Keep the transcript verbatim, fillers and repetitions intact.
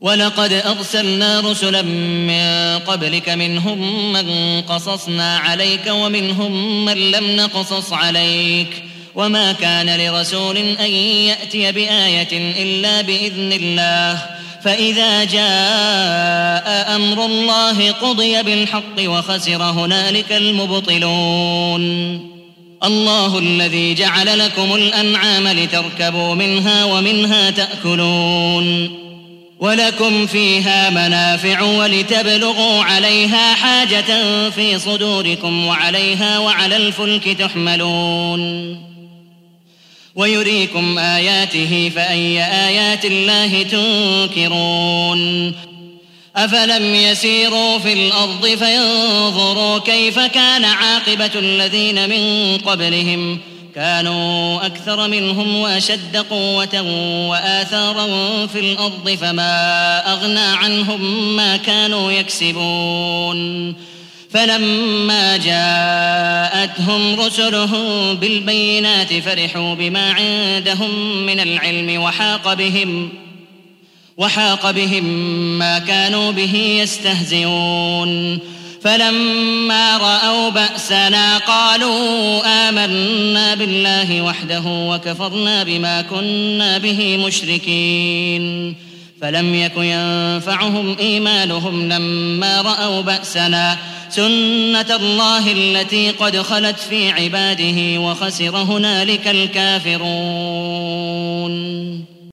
ولقد أرسلنا رسلا من قبلك منهم من قصصنا عليك ومنهم من لم نقصص عليك وما كان لرسول أن يأتي بآية إلا بإذن الله فإذا جاء أمر الله قضي بالحق وخسر هنالك المبطلون. الله الذي جعل لكم الأنعام لتركبوا منها ومنها تأكلون ولكم فيها منافع ولتبلغوا عليها حاجة في صدوركم وعليها وعلى الفلك تحملون ويريكم آياته فأي آيات الله تنكرون. أفلم يسيروا في الأرض فينظروا كيف كان عاقبة الذين من قبلهم كانوا أكثر منهم وأشد قوة وآثارا في الأرض فما أغنى عنهم ما كانوا يكسبون فلما جاءتهم رسلهم بالبينات فرحوا بما عندهم من العلم وحاق بهم وحاق بهم ما كانوا به يستهزئون فلما رأوا بأسنا قالوا آمنا بالله وحده وكفرنا بما كنا به مشركين فلم يك ينفعهم إيمانهم لما رأوا بأسنا سنة الله التي قد خلت في عباده وخسر هنالك الكافرون.